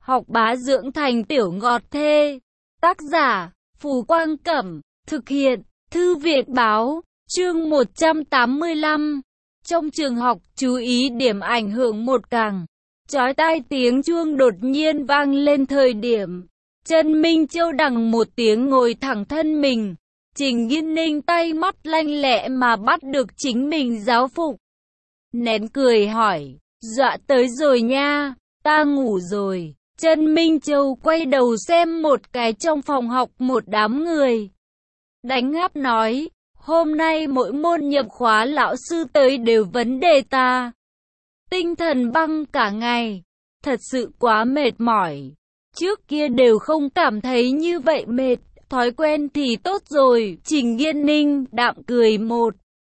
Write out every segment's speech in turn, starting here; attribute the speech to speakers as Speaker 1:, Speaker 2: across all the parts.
Speaker 1: học bá dưỡng thành tiểu ngọt thê. Tác giả, Phù Quang Cẩm, thực hiện, Thư viện Báo, chương 185. Trong trường học, chú ý điểm ảnh hưởng một càng. Chói tai tiếng chuông đột nhiên vang lên thời điểm. Trần Minh Châu đằng một tiếng ngồi thẳng thân mình. Trình Nghiên Ninh tay mắt lanh lẹ mà bắt được chính mình giáo phục. Nén cười hỏi, dọa tới rồi nha, ta ngủ rồi. Trần Minh Châu quay đầu xem một cái trong phòng học một đám người. Đánh ngáp nói, hôm nay mỗi môn nhập khóa lão sư tới đều vấn đề ta. Tinh thần băng cả ngày, thật sự quá mệt mỏi. Trước kia đều không cảm thấy như vậy mệt, thói quen thì tốt rồi. Trình Nghiên Ninh đạm cười một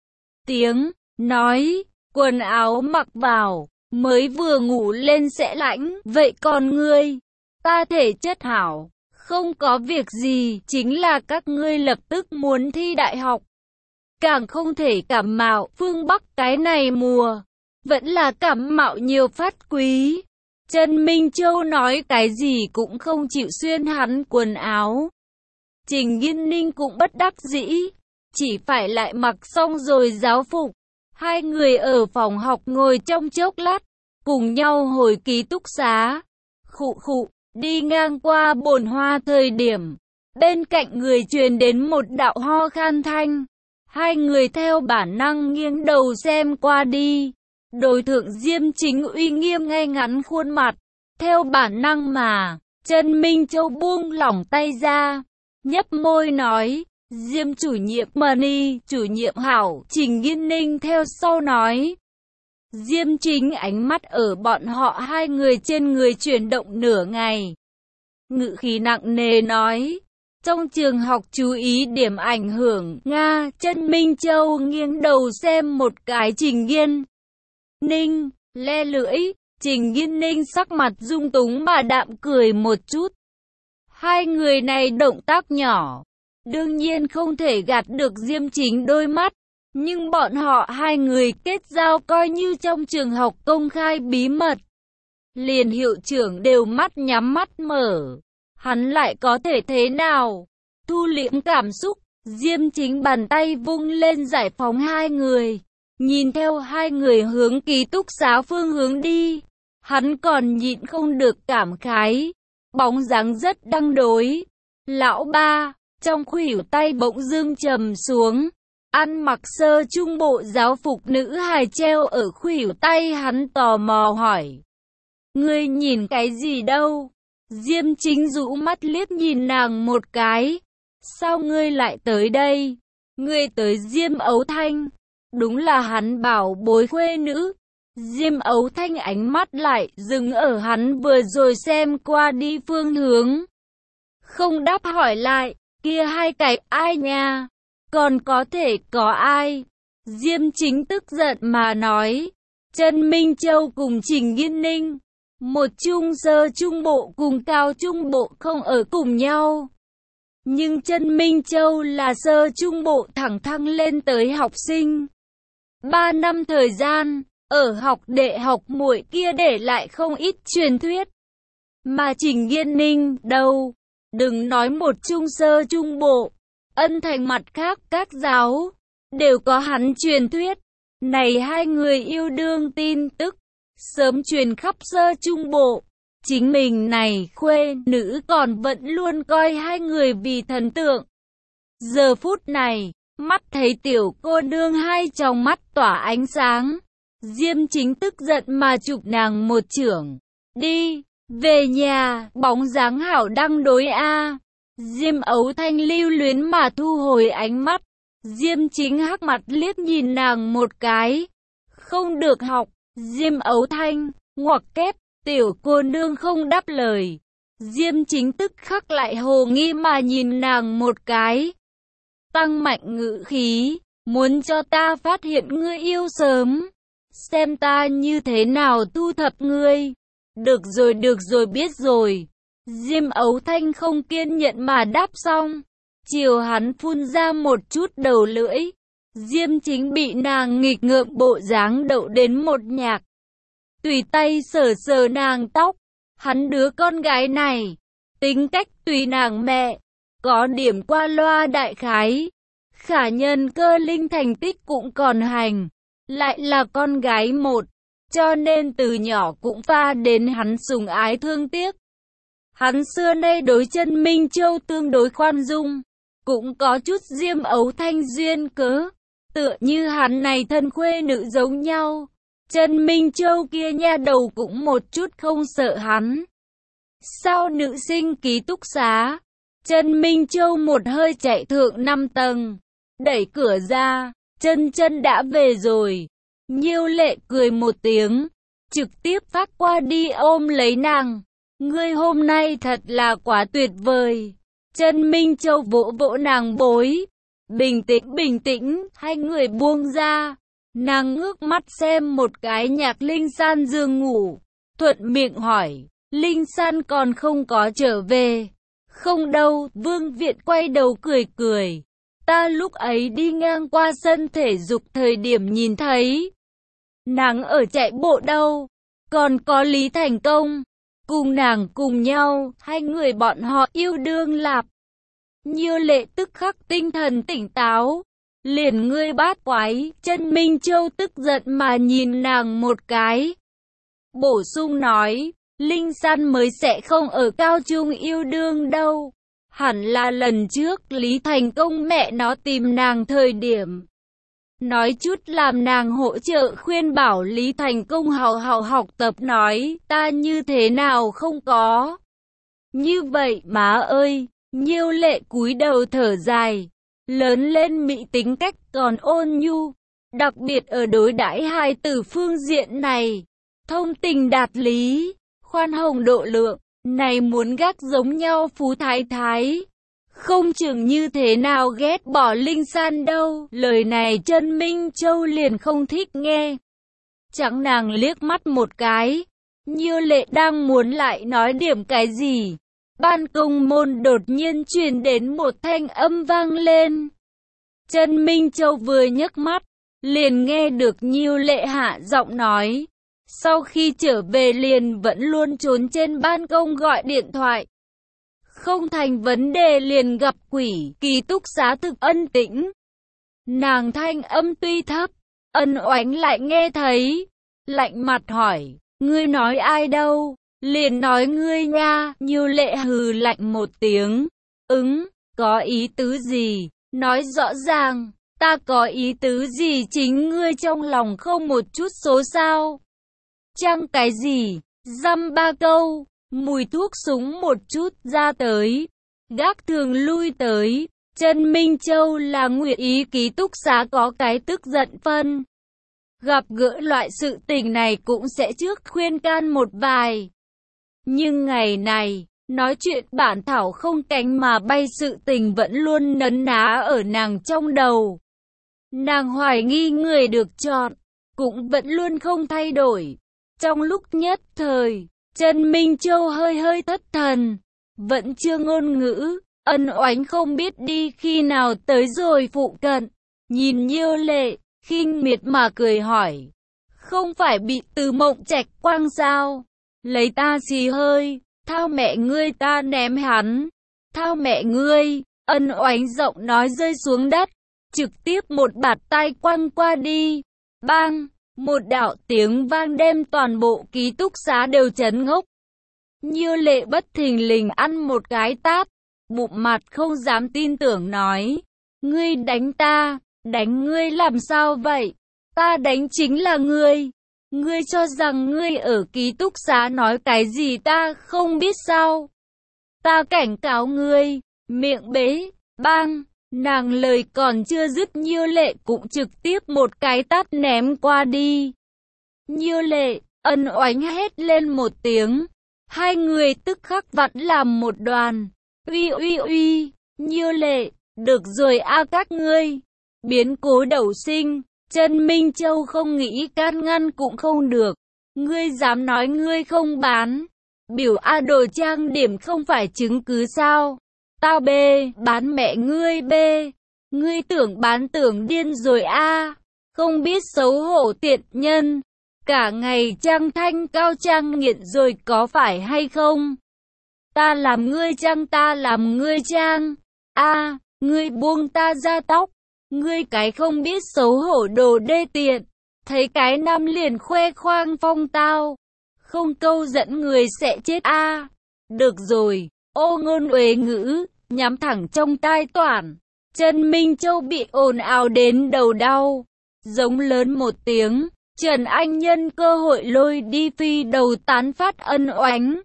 Speaker 1: tiếng, nói, quần áo mặc vào, mới vừa ngủ lên sẽ lạnh, vậy còn ngươi? Ta thể chất hảo, không có việc gì, chính là các ngươi lập tức muốn thi đại học. Càng không thể cảm mạo, phương Bắc cái này mùa, vẫn là cảm mạo nhiều phát quý. Trần Minh Châu nói cái gì cũng không chịu xuyên hắn quần áo. Trình Nghiên Ninh cũng bất đắc dĩ, chỉ phải lại mặc xong rồi giáo phục. Hai người ở phòng học ngồi trong chốc lát, cùng nhau hồi ký túc xá. Khụ khụ, đi ngang qua bồn hoa thời điểm, bên cạnh người truyền đến một đạo ho khan thanh. Hai người theo bản năng nghiêng đầu xem qua đi. Đối thượng Diêm Chính uy nghiêm ngay ngắn khuôn mặt. Theo bản năng mà, Trần Minh Châu buông lỏng tay ra, nhấp môi nói, Diêm chủ nhiệm Money, chủ nhiệm hảo. Trình Nghiên Ninh theo sau nói. Diêm Chính ánh mắt ở bọn họ hai người trên người chuyển động nửa ngày. Ngữ khí nặng nề nói, trong trường học chú ý điểm ảnh hưởng. Nga. Trần Minh Châu nghiêng đầu xem một cái Trình Nghiên Ninh, le lưỡi. Trình Nghiên Ninh sắc mặt dung túng mà đạm cười một chút. Hai người này động tác nhỏ, đương nhiên không thể gạt được Diêm Chính đôi mắt. Nhưng bọn họ hai người kết giao coi như trong trường học công khai bí mật. Liền hiệu trưởng đều mắt nhắm mắt mở. Hắn lại có thể thế nào? Thu liễm cảm xúc, Diêm Chính bàn tay vung lên giải phóng hai người. Nhìn theo hai người hướng ký túc xá phương hướng đi. Hắn còn nhịn không được cảm khái. Bóng dáng rất đăng đối. Lão ba, trong khuỷu tay bỗng dưng trầm xuống. Ăn mặc sơ trung bộ giáo phục nữ hài treo ở khuỷu tay, hắn tò mò hỏi. Ngươi nhìn cái gì đâu? Diêm Chính rũ mắt liếc nhìn nàng một cái. Sao ngươi lại tới đây? Ngươi tới Diêm Ấu Thanh. Đúng là hắn bảo bối khuê nữ. Diêm Ấu Thanh ánh mắt lại dừng ở hắn vừa rồi xem qua đi phương hướng. Không đáp hỏi lại, kia hai cái ai nha? Còn có thể có ai? Diêm Chính tức giận mà nói. Trần Minh Châu cùng Trình Nghiên Ninh, một trung sơ trung bộ cùng cao trung bộ không ở cùng nhau. Nhưng Trần Minh Châu là sơ trung bộ thẳng thăng lên tới học sinh. 3 năm thời gian, ở học đệ học muội kia để lại không ít truyền thuyết. Mà Trình Nghiên Ninh đâu? Đừng nói một trung sơ trung bộ, Ân Thành mặt khác các giáo đều có hắn truyền thuyết. Này hai người yêu đương tin tức sớm truyền khắp sơ trung bộ. Chính mình này khuê nữ còn vẫn luôn coi hai người vì thần tượng. Giờ phút này, mắt thấy tiểu cô nương hai tròng mắt tỏa ánh sáng. Diêm Chính tức giận mà chụp nàng một chưởng. Đi, về nhà, bóng dáng hảo đăng đối a. Diêm Ấu Thanh lưu luyến mà thu hồi ánh mắt. Diêm Chính hắc mặt liếc nhìn nàng một cái. Không được học. Diêm Ấu Thanh, ngoặc kép, tiểu cô nương không đáp lời. Diêm Chính tức khắc lại hồ nghi mà nhìn nàng một cái. Tăng mạnh ngữ khí, muốn cho ta phát hiện ngươi yêu sớm. Xem ta như thế nào thu thập ngươi. Được rồi biết rồi. Diêm Ấu Thanh không kiên nhẫn mà đáp xong. Chiều hắn phun ra một chút đầu lưỡi. Diêm Chính bị nàng nghịch ngợm bộ dáng đậu đến một nhạc. Tùy tay sờ sờ nàng tóc. Hắn đứa con gái này, tính cách tùy nàng mẹ, có điểm qua loa đại khái. Khả nhân cơ linh thành tích cũng còn hành, lại là con gái một, cho nên từ nhỏ cũng pha đến hắn sủng ái thương tiếc. Hắn xưa nay đối Trần Minh Châu tương đối khoan dung, cũng có chút diêm ấu thanh duyên cớ, tựa như hắn này thân khuê nữ giống nhau. Trần Minh Châu kia nha đầu cũng một chút không sợ hắn. Sau nữ sinh ký túc xá, Trần Minh Châu một hơi chạy thượng 5 tầng, đẩy cửa ra, chân chân đã về rồi. Nhiêu Lệ cười một tiếng, trực tiếp phát qua đi ôm lấy nàng. Ngươi hôm nay thật là quá tuyệt vời. Trần Minh Châu vỗ vỗ nàng bối. Bình tĩnh, hai người buông ra. Nàng ngước mắt xem một cái Nhạc Linh San giường ngủ, thuận miệng hỏi, Linh San còn không có trở về. Không đâu, Vương Viện quay đầu cười cười. Ta lúc ấy đi ngang qua sân thể dục thời điểm nhìn thấy. Nàng ở chạy bộ đâu, còn có Lý Thành Công. Cùng nàng cùng nhau, hai người bọn họ yêu đương lạp. Nhiêu Lệ tức khắc tinh thần tỉnh táo. Liền ngươi bát quái, Trần Minh Châu tức giận mà nhìn nàng một cái. Bổ sung nói, Linh San mới sẽ không ở cao trung yêu đương đâu. Hẳn là lần trước Lý Thành Công mẹ nó tìm nàng thời điểm. Nói chút làm nàng hỗ trợ khuyên bảo Lý Thành Công hào học tập nói, ta như thế nào không có. Như vậy má ơi, Nhiêu Lệ cúi đầu thở dài. Lớn lên mỹ tính cách còn ôn nhu, đặc biệt ở đối đãi hài tử phương diện này, thông tình đạt lý, khoan hồng độ lượng, này muốn gác giống nhau phú thái thái. Không chừng như thế nào ghét bỏ Linh San đâu, lời này Trần Minh Châu liền không thích nghe. Chẳng nàng liếc mắt một cái, Nhiêu Lệ đang muốn lại nói điểm cái gì. Ban công môn đột nhiên truyền đến một thanh âm vang lên. Trần Minh Châu vừa nhấc mắt, liền nghe được Nhiêu Lệ hạ giọng nói. Sau khi trở về liền vẫn luôn trốn trên ban công gọi điện thoại. Không thành vấn đề liền gặp quỷ, ký túc xá thực ân tĩnh. Nàng thanh âm tuy thấp, Ân Oánh lại nghe thấy. Lạnh mặt hỏi, ngươi nói ai đâu? Liền nói ngươi nha. Nhiêu Lệ hừ lạnh một tiếng. Có ý tứ gì? Nói rõ ràng, ta có ý tứ gì chính ngươi trong lòng không một chút số sao? Chăng cái gì? Dăm ba câu, mùi thuốc súng một chút ra tới. Gác thường lui tới. Trần Minh Châu là nguyện ý ký túc xá có cái tức giận phân. Gặp gỡ loại sự tình này cũng sẽ trước khuyên can một vài. Nhưng ngày này, nói chuyện bản thảo không cánh mà bay sự tình vẫn luôn nấn ná ở nàng trong đầu. Nàng hoài nghi người được chọn, cũng vẫn luôn không thay đổi. Trong lúc nhất thời, Trần Minh Châu hơi thất thần, vẫn chưa ngôn ngữ. Ân Oánh không biết đi khi nào tới rồi phụ cận, nhìn Nhiêu Lệ, khinh miệt mà cười hỏi. Không phải bị Từ Mộng Trạch quăng sao? Lấy ta xì hơi, thao mẹ ngươi ta ném hắn. Thao mẹ ngươi, Ân Oánh giọng nói rơi xuống đất, trực tiếp một bạt tay quăng qua đi. Bang, một đạo tiếng vang đem toàn bộ ký túc xá đều chấn ngốc. Nhiêu Lệ bất thình lình ăn một cái tát, bụng mặt không dám tin tưởng nói. Ngươi đánh ta, đánh ngươi làm sao vậy? Ta đánh chính là ngươi. Ngươi cho rằng ngươi ở ký túc xá nói cái gì ta không biết sao? Ta cảnh cáo ngươi, miệng bế, bang, nàng lời còn chưa dứt Nhiêu Lệ cũng trực tiếp một cái tát ném qua đi. Nhiêu Lệ, Ân Oánh hét lên một tiếng, hai người tức khắc vặn làm một đoàn. Uy, Nhiêu Lệ, được rồi a các ngươi. Biến cố đầu sinh, Trần Minh Châu không nghĩ can ngăn cũng không được. Ngươi dám nói ngươi không bán. Biểu A đồ trang điểm không phải chứng cứ sao? Tao bê, bán mẹ ngươi bê. Ngươi tưởng bán tưởng điên rồi a. Không biết xấu hổ tiện nhân. cả ngày trang thanh cao trang nghiện rồi có phải hay không? Ta làm ngươi trang, ta làm ngươi trang. A, ngươi buông ta ra tóc. Ngươi cái không biết xấu hổ đồ đê tiện. Thấy cái nam liền khoe khoang phong tao. Không câu dẫn người sẽ chết a. Được rồi, ô ngôn uế ngữ, nhắm thẳng trong tai Toản. Trần Minh Châu bị ồn ào đến đầu đau. Giống lớn một tiếng, Trần Anh nhân cơ hội lôi đi phi đầu tán phát ân oánh.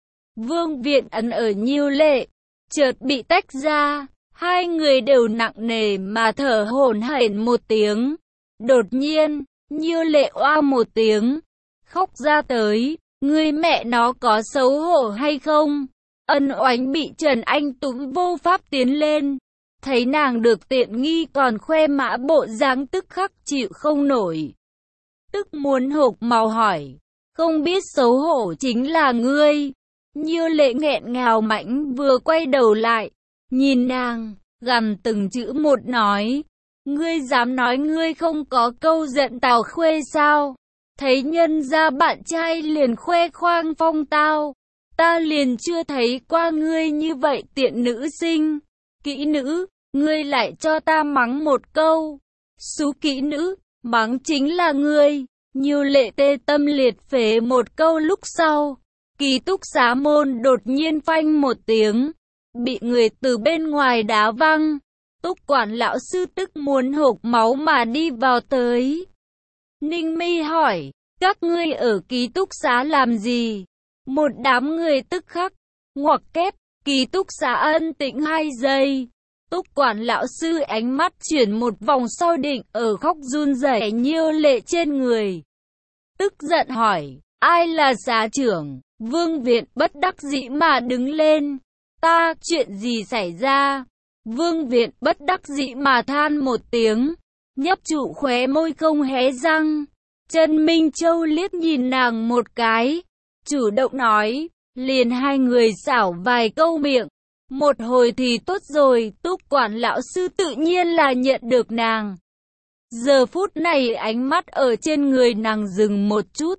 Speaker 1: Vương Viện Ấn ở Nhiêu Lệ, chợt bị tách ra, hai người đều nặng nề mà thở hổn hển một tiếng. Đột nhiên, Nhiêu Lệ oa một tiếng, khóc ra tới, người mẹ nó có xấu hổ hay không? Ân oánh bị Trần Anh túm vô pháp tiến lên, thấy nàng được tiện nghi còn khoe mã bộ dáng tức khắc chịu không nổi. Tức muốn hộc máu hỏi, không biết xấu hổ chính là ngươi. Nhiêu Lệ nghẹn ngào mãnh vừa quay đầu lại, nhìn nàng, gằn từng chữ một nói, ngươi dám nói ngươi không có câu giận Tào Khuê sao? Thấy nhân gia bạn trai liền khoe khoang phong tao, ta liền chưa thấy qua ngươi như vậy tiện nữ sinh. Kỹ nữ, ngươi lại cho ta mắng một câu. Xú kỹ nữ, mắng chính là ngươi. Nhiêu Lệ tê tâm liệt phế một câu lúc sau. Ký túc xá môn đột nhiên phanh một tiếng, bị người từ bên ngoài đá văng. Túc quản lão sư tức muốn hộc máu mà đi vào tới. Ninh Mi hỏi, các ngươi ở ký túc xá làm gì? Một đám người tức khắc, ngoặc kép, ký túc xá ân tĩnh 2 giây. Túc quản lão sư ánh mắt chuyển một vòng sau định ở khóc run rẩy Nhiêu Lệ trên người. Tức giận hỏi, ai là xá trưởng? Vương Viện bất đắc dĩ mà đứng lên. Ta, chuyện gì xảy ra? Vương Viện bất đắc dĩ mà than một tiếng, nhấp trụ khóe môi không hé răng. Trần Minh Châu liếc nhìn nàng một cái, chủ động nói, liền hai người xảo vài câu miệng. Một hồi thì tốt rồi, Túc quản lão sư tự nhiên là nhận được nàng. Giờ phút này ánh mắt ở trên người nàng dừng một chút.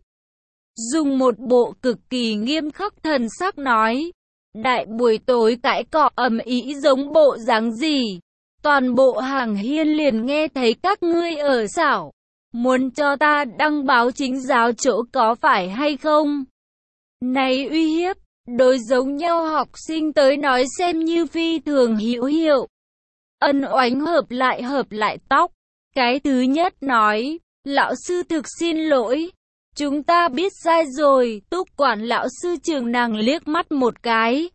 Speaker 1: Dùng một bộ cực kỳ nghiêm khắc thần sắc nói, đại buổi tối cãi cọ ầm ĩ giống bộ dáng gì? Toàn bộ hàng hiên liền nghe thấy các ngươi ở xảo, muốn cho ta đăng báo chính giáo chỗ có phải hay không? Này uy hiếp, đối giống nhau học sinh tới nói xem như phi thường hữu hiệu. Ân oánh hợp lại tóc. Cái thứ nhất nói, lão sư thực xin lỗi. Chúng ta biết sai rồi. Túc quản lão sư trường nàng liếc mắt một cái,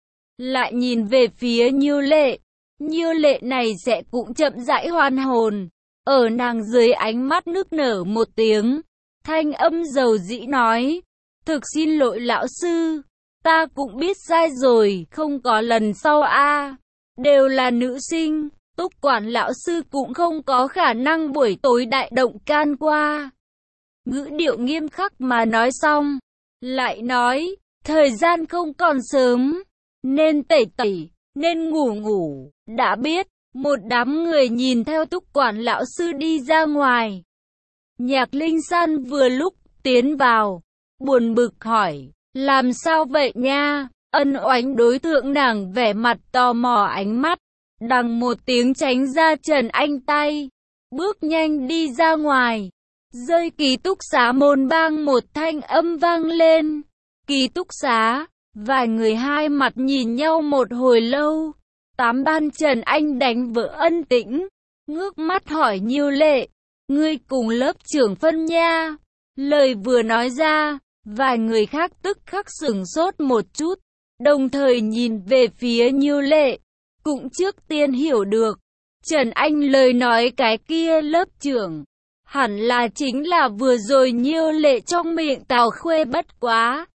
Speaker 1: lại nhìn về phía Nhiêu Lệ. Nhiêu Lệ này sẽ cũng chậm rãi hoàn hồn. Ở nàng dưới ánh mắt nức nở một tiếng, thanh âm dầu dĩ nói, thực xin lỗi lão sư, ta cũng biết sai rồi, không có lần sau a. Đều là nữ sinh, Túc quản lão sư cũng không có khả năng buổi tối đại động can qua. Ngữ điệu nghiêm khắc mà nói xong, lại nói, thời gian không còn sớm, nên tẩy tẩy, nên ngủ ngủ. Đã biết, một đám người nhìn theo Túc quản lão sư đi ra ngoài. Nhạc Linh San vừa lúc tiến vào, buồn bực hỏi, làm sao vậy nha? Ân oánh đối thượng nàng vẻ mặt tò mò ánh mắt, đằng một tiếng tránh ra Trần Anh tay, bước nhanh đi ra ngoài. Rơi ký túc xá môn bang một thanh âm vang lên. Ký túc xá, vài người hai mặt nhìn nhau một hồi lâu. Tám ban Trần Anh đánh vỡ ân tĩnh, ngước mắt hỏi Nhiêu Lệ, ngươi cùng lớp trưởng phân nha. Lời vừa nói ra, vài người khác tức khắc sửng sốt một chút, đồng thời nhìn về phía Nhiêu Lệ, cũng trước tiên hiểu được. Trần Anh lời nói cái kia lớp trưởng, hẳn là chính là vừa rồi Nhiêu Lệ trong miệng Tào Khuê bất quá.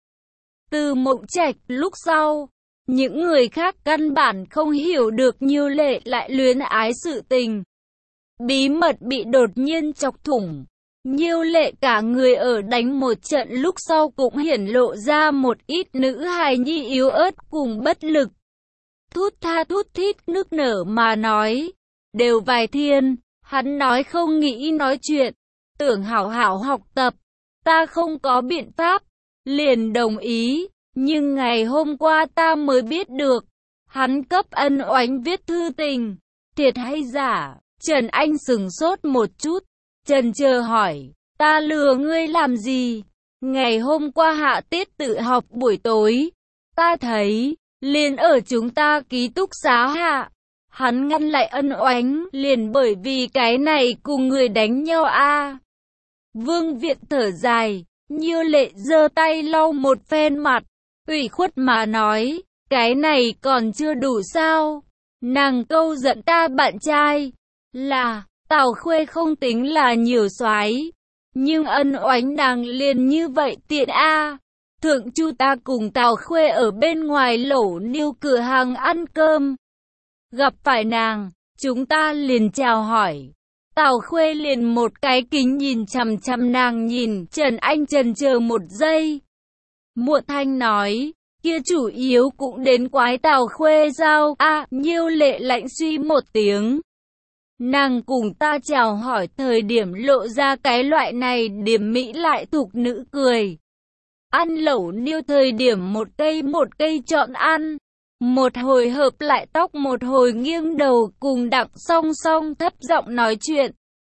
Speaker 1: Từ Mộng Trạch lúc sau, những người khác căn bản không hiểu được Nhiêu Lệ lại luyến ái sự tình. Bí mật bị đột nhiên chọc thủng. Nhiêu Lệ cả người ở đánh một trận lúc sau cũng hiển lộ ra một ít nữ hài nhi yếu ớt cùng bất lực. Thút tha thút thít nức nở mà nói, đều vài thiên, hắn nói không nghĩ nói chuyện, tưởng hảo hảo học tập, Ta không có biện pháp, liền đồng ý, nhưng ngày hôm qua ta mới biết được, hắn cấp Ân Oánh viết thư tình, thiệt hay giả? Trần Anh sững sốt một chút, chần chờ hỏi, ta lừa ngươi làm gì? Ngày hôm qua hạ tiết tự học buổi tối, ta thấy, liền ở chúng ta ký túc xá hạ. Hắn ngăn lại Ân Oánh, liền bởi vì cái này cùng người đánh nhau a. Vương Viện thở dài, Như Lệ giơ tay lau một phen mặt, ủy khuất mà nói, cái này còn chưa đủ sao? Nàng câu giận ta bạn trai, là, Tào Khuê không tính là nhiều soái, nhưng Ân Oánh nàng liền như vậy tiện a. Thượng Chu ta cùng Tào Khuê ở bên ngoài lẩu niêu cửa hàng ăn cơm. Gặp phải nàng, chúng ta liền chào hỏi. Tào Khuê liền một cái kính nhìn chằm chằm nàng nhìn, Trần Anh chần chờ một giây. Muộn thanh nói, kia chủ yếu cũng đến quái Tào Khuê sao? Nhiêu Lệ lạnh suy một tiếng. Nàng cùng ta chào hỏi thời điểm lộ ra cái loại này điểm mỹ lại thục nữ cười. Ăn lẩu niêu thời điểm một cây chọn ăn. Một hồi hợp lại tóc một hồi nghiêng đầu cùng Đặng Song Song thấp giọng nói chuyện.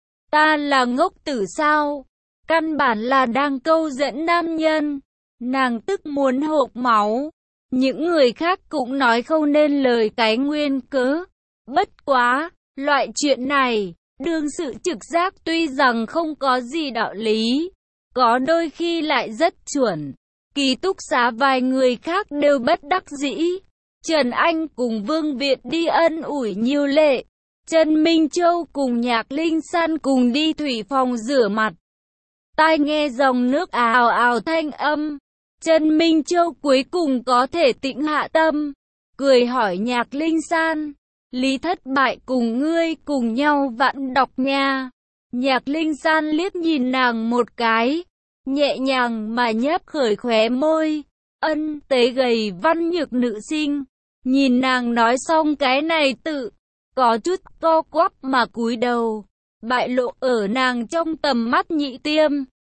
Speaker 1: Ta là ngốc tử sao? Căn bản là đang câu dẫn nam nhân. Nàng tức muốn hộc máu. Những người khác cũng nói không nên lời cái nguyên cớ. Bất quá, loại chuyện này, đương sự trực giác tuy rằng không có gì đạo lý, có đôi khi lại rất chuẩn. Ký túc xá vài người khác đều bất đắc dĩ. Trần Anh cùng Vương Viện đi ân ủi Nhiêu Lệ. Trần Minh Châu cùng Nhạc Linh San cùng đi thủy phòng rửa mặt. Tai nghe dòng nước ào ào thanh âm. Trần Minh Châu cuối cùng có thể tĩnh hạ tâm. Cười hỏi Nhạc Linh San. Lý thất bại cùng ngươi cùng nhau vặn đọc nha. Nhạc Linh San liếc nhìn nàng một cái. Nhẹ nhàng mà nhếch khởi khóe môi. Ân tế gầy văn nhược nữ sinh. Nhìn nàng nói xong cái này tự. Có chút co quắp mà cúi đầu. Bại lộ ở nàng trong tầm mắt nhị tiêm.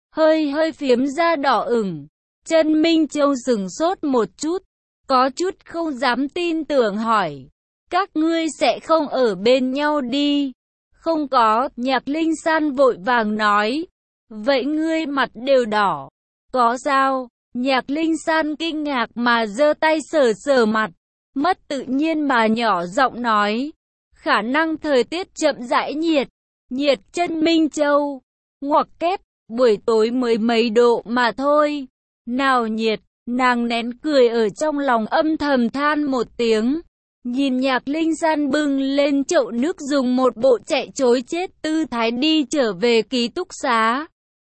Speaker 1: Hơi phiếm da đỏ ửng. Trần Minh Châu sững sốt một chút. Có chút không dám tin tưởng hỏi. Các ngươi sẽ không ở bên nhau đi. Không có, Nhạc Linh San vội vàng nói. Vậy ngươi mặt đều đỏ. Có sao? Nhạc Linh San kinh ngạc mà giơ tay sờ sờ mặt. Mất tự nhiên mà nhỏ giọng nói. Khả năng thời tiết chậm rãi nhiệt. Nhiệt Trần Minh Châu. Ngoặc kép, buổi tối mới mấy độ mà thôi. Nào nhiệt, nàng nén cười ở trong lòng âm thầm than một tiếng. Nhìn Nhạc Linh San bưng lên chậu nước dùng một bộ chạy trối chết tư thái đi trở về ký túc xá.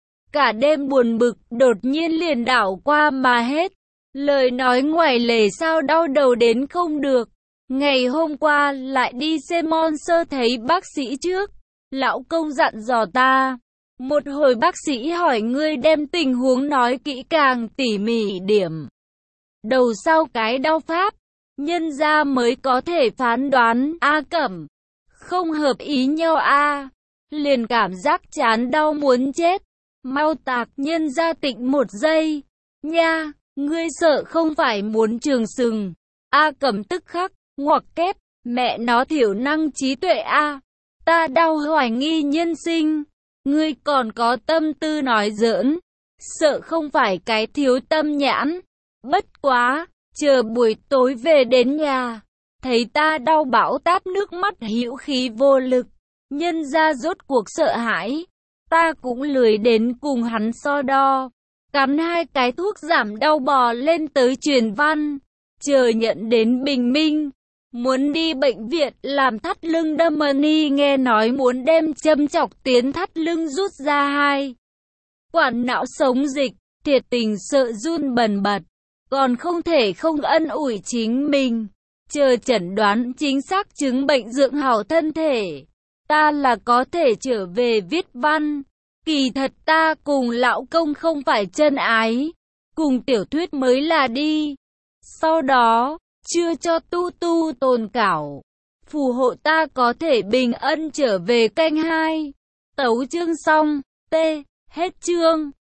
Speaker 1: Cả đêm buồn bực đột nhiên liền đảo qua mà hết. Lời nói ngoài lề sao đau đầu đến không được. Ngày hôm qua lại đi xem sơ thấy bác sĩ trước. Lão công dặn dò ta. Một hồi bác sĩ hỏi ngươi đem tình huống nói kỹ càng tỉ mỉ điểm. Đầu sau cái đau pháp. Nhân ra mới có thể phán đoán. Cẩm. Không hợp ý nhau liền cảm giác chán đau muốn chết. Mau tạc nhân ra tịnh một giây. Nha. Ngươi sợ không phải muốn trường sừng. Cẩm tức khắc, ngoặc kép, mẹ nó thiểu năng trí tuệ ta đau hoài nghi nhân sinh. Ngươi còn có tâm tư nói giỡn. Sợ không phải cái thiếu tâm nhãn. Bất quá, chờ buổi tối về đến nhà. Thấy ta đau bão táp nước mắt hữu khí vô lực. Nhân ra rốt cuộc sợ hãi. Ta cũng lười đến cùng hắn so đo. Cắn hai cái thuốc giảm đau bò lên tới truyền văn. Chờ nhận đến bình minh. Muốn đi bệnh viện làm thắt lưng đâm ni nghe nói muốn đem châm chọc tiến thắt lưng rút ra hai. Quản não sống dịch, thiệt tình sợ run bần bật. Còn không thể không ân ủi chính mình. Chờ chẩn đoán chính xác chứng bệnh dưỡng hảo thân thể. Ta là có thể trở về viết văn. Kỳ thật ta cùng lão công không phải chân ái. Cùng tiểu thuyết mới là đi. Sau đó, chưa cho tu tu tồn cảo. Phù hộ ta có thể bình ân trở về canh 2. Tấu chương xong. Hết chương.